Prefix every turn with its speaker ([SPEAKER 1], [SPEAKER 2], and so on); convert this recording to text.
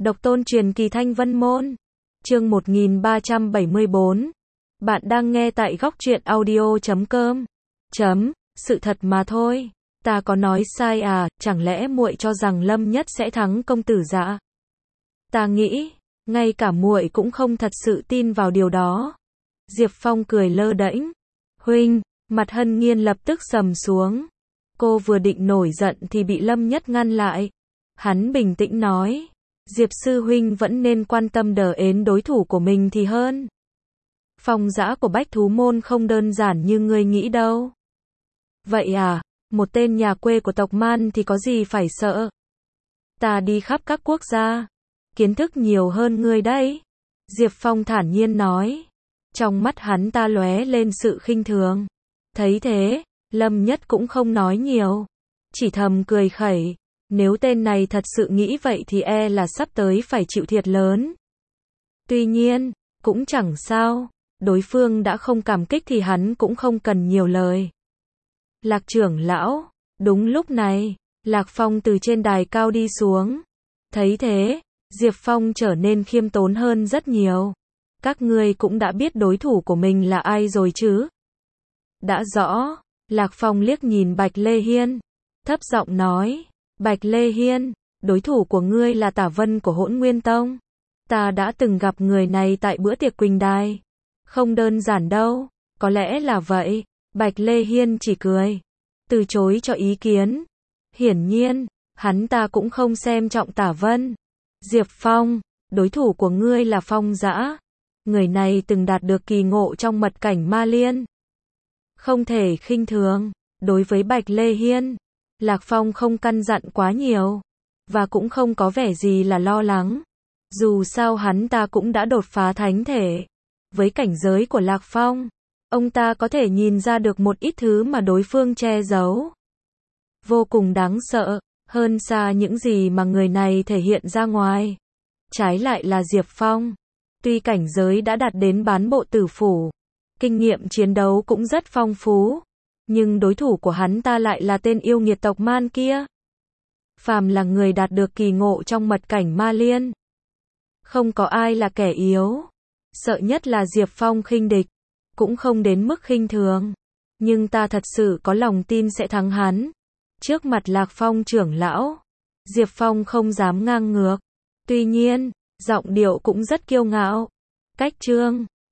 [SPEAKER 1] Độc tôn truyền kỳ Thanh Vân Môn. Chương 1374. Bạn đang nghe tại góc truyện audio.com. Sự thật mà thôi. Ta có nói sai à, chẳng lẽ muội cho rằng Lâm Nhất sẽ thắng công tử Dạ? Ta nghĩ, ngay cả muội cũng không thật sự tin vào điều đó. Diệp Phong cười lơ đễnh. Huynh, mặt Hân Nghiên lập tức sầm xuống. Cô vừa định nổi giận thì bị Lâm Nhất ngăn lại. Hắn bình tĩnh nói, Diệp sư huynh vẫn nên quan tâm đến đối thủ của mình thì hơn. Phong Dã của Bách Thú Môn không đơn giản như ngươi nghĩ đâu. Vậy à, một tên nhà quê của tộc Man thì có gì phải sợ? Ta đi khắp các quốc gia, kiến thức nhiều hơn ngươi đấy. Diệp Phong thản nhiên nói. Trong mắt hắn ta lóe lên sự khinh thường. Thấy thế, Lâm Nhất cũng không nói nhiều, chỉ thầm cười khẩy. Nếu tên này thật sự nghĩ vậy thì là sắp tới phải chịu thiệt lớn. Tuy nhiên, cũng chẳng sao, đối phương đã không cảm kích thì hắn cũng không cần nhiều lời. Lạc trưởng lão, đúng lúc này, Lạc Phong từ trên đài cao đi xuống. Thấy thế, Diệp Phong trở nên khiêm tốn hơn rất nhiều. Các ngươi cũng đã biết đối thủ của mình là ai rồi chứ? Đã rõ, Lạc Phong liếc nhìn Bạch Lê Hiên, thấp giọng nói, Bạch Lê Hiên, đối thủ của ngươi là Tả Vân của Hỗn Nguyên Tông. Ta đã từng gặp người này tại bữa tiệc Quỳnh Đài. Không đơn giản đâu, có lẽ là vậy. Bạch Lê Hiên chỉ cười, từ chối cho ý kiến. Hiển nhiên, hắn ta cũng không xem trọng Tả Vân. Diệp Phong, đối thủ của ngươi là Phong Dã. Người này từng đạt được kỳ ngộ trong mật cảnh Ma Liên. Không thể khinh thường. Đối với Bạch Lê Hiên, Lạc Phong không căn dặn quá nhiều, và cũng không có vẻ gì là lo lắng. Dù sao hắn ta cũng đã đột phá thánh thể. Với cảnh giới của Lạc Phong, ông ta có thể nhìn ra được một ít thứ mà đối phương che giấu. Vô cùng đáng sợ, hơn xa những gì mà người này thể hiện ra ngoài. Trái lại là Diệp Phong, tuy cảnh giới đã đạt đến bán bộ tử phủ, kinh nghiệm chiến đấu cũng rất phong phú, nhưng đối thủ của hắn ta lại là tên yêu nghiệt tộc Man kia. Phàm là người đạt được kỳ ngộ trong mật cảnh Ma Liên, không có ai là kẻ yếu. Sợ nhất là Diệp Phong khinh địch, cũng không đến mức khinh thường, nhưng ta thật sự có lòng tin sẽ thắng hắn. Trước mặt Lạc Phong trưởng lão, Diệp Phong không dám ngang ngược, tuy nhiên, giọng điệu cũng rất kiêu ngạo. Cách chương